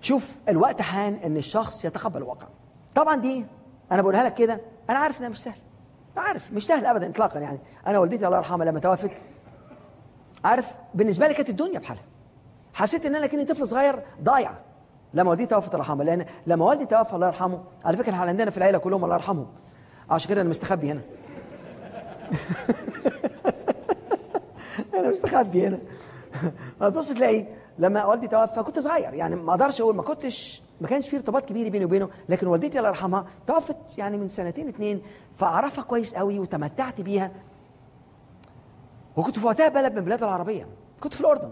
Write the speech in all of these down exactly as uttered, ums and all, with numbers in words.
شوف الوقت حان ان الشخص يتقبل الواقع. طبعا دي انا بقولها لك كده، انا عارف انها مش سهل، عارف مش سهل ابدا اطلاقا. يعني انا والدتي الله يرحمها لما توفت، عارف بالنسبه لي كانت الدنيا بحالها، حسيت ان انا كني طفل صغير ضايع لما والدتي توفت الله يرحمها. لان لما والدي توفى الله يرحمه، على فكره احنا عندنا في العيله كلهم الله يرحمهم، عشان كده انا مستخبي هنا. انا مستخبي هنا. هتبص تلاقي لما والدي توفى كنت صغير، يعني ما اقدرش اقول ما كنتش ما كانش في ارتباط كبير بيني وبينه، لكن والدتي الله يرحمها توفت يعني من سنتين اتنين، فاعرفها كويس قوي وتمتعت بيها. وكنت في وقتها بلد من البلاد العربيه، كنت في الاردن.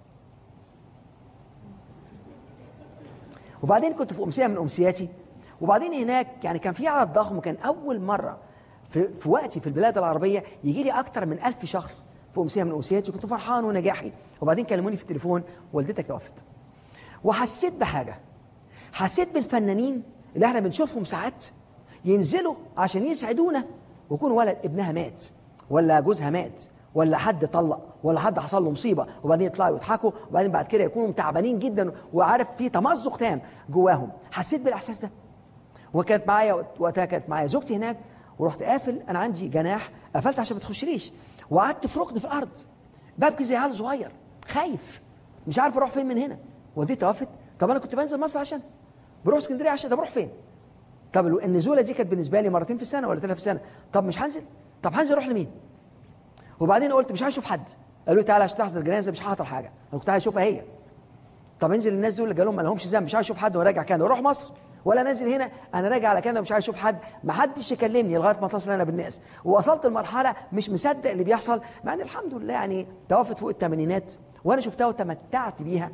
وبعدين كنت في امسيه من امسياتي، وبعدين هناك يعني كان في عدد ضخم، وكان اول مره في, في وقتي في البلاد العربيه يجي لي اكتر من ألف شخص في امسيه من امسياتي. كنت فرحان ونجاحي. وبعدين كلموني في التليفون والدتك توفت. وحسيت بحاجه، حسيت بالفنانين اللي احنا بنشوفهم ساعات ينزلوا عشان يسعدونا، ويكون ولد ابنها مات ولا جوزها مات ولا حد طلق ولا حد حصل له مصيبه، وبعدين يطلعوا يضحكوا، وبعدين بعد كده يكونوا تعبانين جدا، وعارف في تمزق تام جواهم. حسيت بالاحساس ده. وكانت معايا وقتها كانت معايا زوجتي هناك، ورحت قافل، انا عندي جناح قفلت عشان ما تخشليش، وقعدت في ركن في الارض ببكي زي عيل صغير خايف مش عارف اروح فين من هنا. والدتي توفت. طب انا كنت بنزل مصر عشان بروح اسكندريه عشان، طب اروح فين؟ طب النزوله دي كانت بالنسبه لي مرتين في السنه ولا ثلاثه في السنه، طب مش هنزل؟ طب هنزل اروح لمين؟ وبعدين قلت مش هشوف حد. قالوا لي تعالى عشان تحضر الجنازه، مش هحضر حاجه، انا كنت عايز اشوفها هي. طب انزل الناس دول اللي جالهم ما لهمش ذنب، مش عايز اشوف حد وراجع كندا واروح مصر، ولا نازل هنا انا راجع على كندا مش عايز اشوف حد، ما حدش يكلمني لغايه ما اتصل انا بالناس. ووصلت لمرحله مش مصدق اللي بيحصل، مع ان الحمد لله يعني توفت فوق الثمانينات وانا شفتها وتمتعت بيها.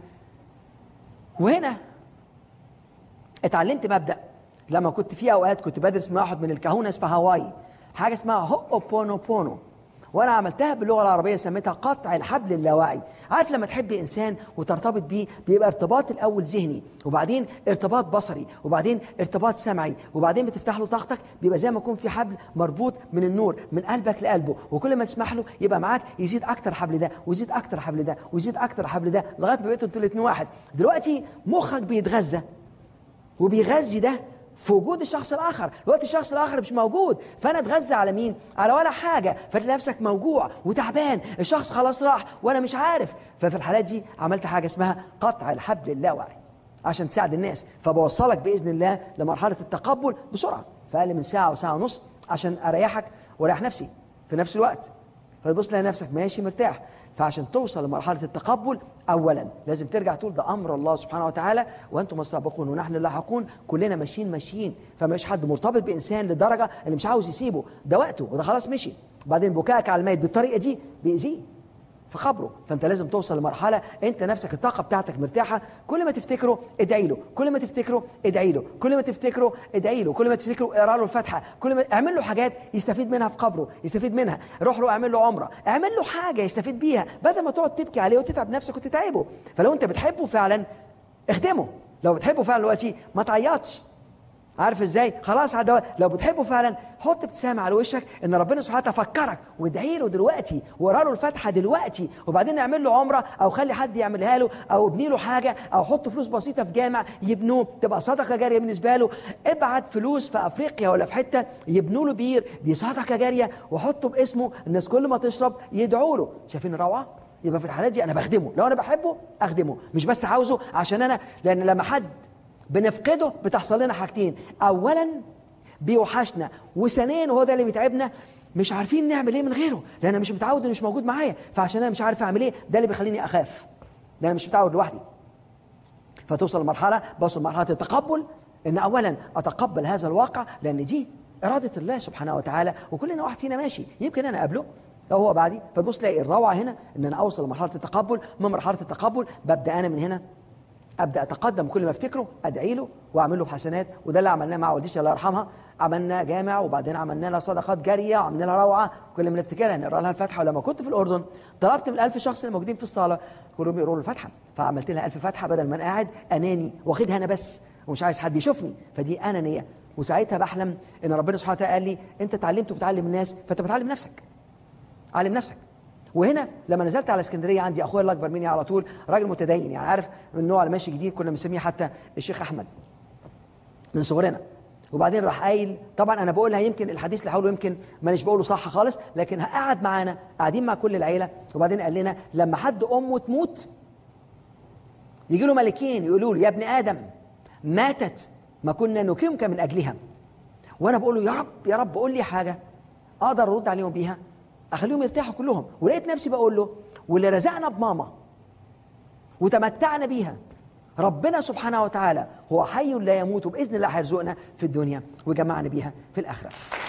وهنا اتعلمت مبدا لما كنت في اوقات كنت بدرس مع واحد من الكهنه في هاواي حاجه اسمها هوبونوبونو، وانا عملتها باللغه العربيه سميتها قطع الحبل اللاواعي. عارف لما تحب انسان وترتبط بيه، بيبقى ارتباط الاول ذهني، وبعدين ارتباط بصري، وبعدين ارتباط سمعي، وبعدين بتفتح له طاقتك، بيبقى زي ما يكون في حبل مربوط من النور من قلبك لقلبه، وكل ما تسمح له يبقى معاك يزيد اكتر الحبل ده ويزيد اكتر الحبل ده ويزيد اكتر الحبل ده لغايه ما بقيتوا انتوا الاثنين واحد. دلوقتي مخك بيتغذى وبيغذي ده في وجود الشخص الاخر، الوقت الشخص الاخر مش موجود، فانا اتغذى على مين؟ على ولا حاجه، فتلاقي نفسك موجوع وتعبان، الشخص خلاص راح وانا مش عارف. ففي الحالات دي عملت حاجه اسمها قطع الحبل اللاواعي عشان تساعد الناس، فبوصلك باذن الله لمرحله التقبل بسرعه في اقل من ساعه وساعه ونص عشان اريحك واريح نفسي في نفس الوقت. فتبص تلاقي نفسك ماشي مرتاح. فعشان توصل لمرحله التقبل اولا لازم ترجع تقول ده امر الله سبحانه وتعالى، وانتم السابقون ونحن اللاحقون، كلنا ماشيين ماشيين، فمش حد مرتبط بانسان لدرجه اللي مش عاوز يسيبه، ده وقته وده خلاص مشي. بعدين بكائك على الميت بالطريقه دي بيأذيه في خبره. فانت لازم توصل لمرحله انت نفسك الطاقه بتاعتك مرتاحه، كل ما تفتكره ادعي له، كل ما تفتكره ادعي له، كل ما تفتكره ادعي له، كل ما تفتكره اقرا له الفاتحه، كل ما اعمل له حاجات يستفيد منها في قبره، يستفيد منها، روح له اعمل له عمره، اعمل له حاجه يستفيد بيها بدل ما تقعد تبكي عليه وتتعب نفسك وتتعبه. فلو انت بتحبه فعلا اخدمه، لو بتحبه فعلا دلوقتي ما تعيطش. عارف ازاي؟ خلاص عدوى. لو بتحبه فعلا حط ابتسامه على وشك ان ربنا سبحانه وتعالى فكرك، وادعي له دلوقتي واقرا له الفاتحه دلوقتي، وبعدين اعمل له عمره او خلي حد يعملها له او ابني له حاجه او حط فلوس بسيطه في جامع يبنوه تبقى صدقه جاريه بالنسبه له. ابعت فلوس في افريقيا ولا في حته يبنوا له بير، دي صدقه جاريه، وحطه باسمه، الناس كل ما تشرب يدعوا له. شايفين الروعه؟ يبقى في الحالات دي انا بخدمه، لو انا بحبه اخدمه، مش بس عاوزه عشان انا، لان لما حد بنفقده بتحصل لنا حاجتين، اولا بيوحشنا، وثانيا وهو ده اللي بيتعبنا، مش عارفين نعمل ايه من غيره، لان انا مش متعود انه مش موجود معايا، فعشان انا مش عارف اعمل ايه ده اللي بيخليني اخاف، لان انا مش متعود لوحدي. فتوصل لمرحله بوصل لمرحله التقبل، ان اولا اتقبل هذا الواقع لان دي اراده الله سبحانه وتعالى، وكلنا واحد فينا ماشي، يمكن انا قبله او هو بعدي. فتبص تلاقي الروعه هنا ان انا اوصل لمرحله التقبل. من مرحله التقبل ببدا انا من هنا ابدا اتقدم، كل ما افتكره ادعي له واعمل له بحسنات، وده اللي عملناه مع والدتي الله يرحمها، عملنا جامع وبعدين عملنا لها صدقات جاريه وعملنا لها روعه، كل ما نفتكرها نقرا لها الفاتحه. ولما كنت في الاردن طلبت من الألف شخص اللي موجودين في الصاله كلهم يقروا له الفاتحه، فعملت لها ألف فاتحه بدل ما انا قاعد اناني واخدها انا بس ومش عايز حد يشوفني، فدي انانيه. وساعتها بحلم ان ربنا سبحانه وتعالى قال لي انت اتعلمت وبتعلم الناس، فانت بتعلم نفسك، علم نفسك. وهنا لما نزلت على اسكندريه عندي اخويا اللي اكبر مني على طول، راجل متدين يعني، عارف من النوع اللي ماشي جديد، كنا بنسميه حتى الشيخ احمد من صغرنا. وبعدين راح قايل، طبعا انا بقولها يمكن الحديث اللي هقوله يمكن مانيش بقوله صح خالص، لكن قعد معانا قاعدين مع كل العيله، وبعدين قال لنا لما حد امه تموت يجي له ملكين يقولوا له يا ابن ادم ماتت ما كنا نكرمك من اجلها. وانا بقول له يا رب يا رب قول لي حاجه اقدر ارد عليهم بيها اخليهم يرتاحوا كلهم. ولقيت نفسي بقول له واللي رزقنا بماما وتمتعنا بيها ربنا سبحانه وتعالى هو حي لا يموت، وباذن الله هيرزقنا في الدنيا ويجمعنا بيها في الاخره.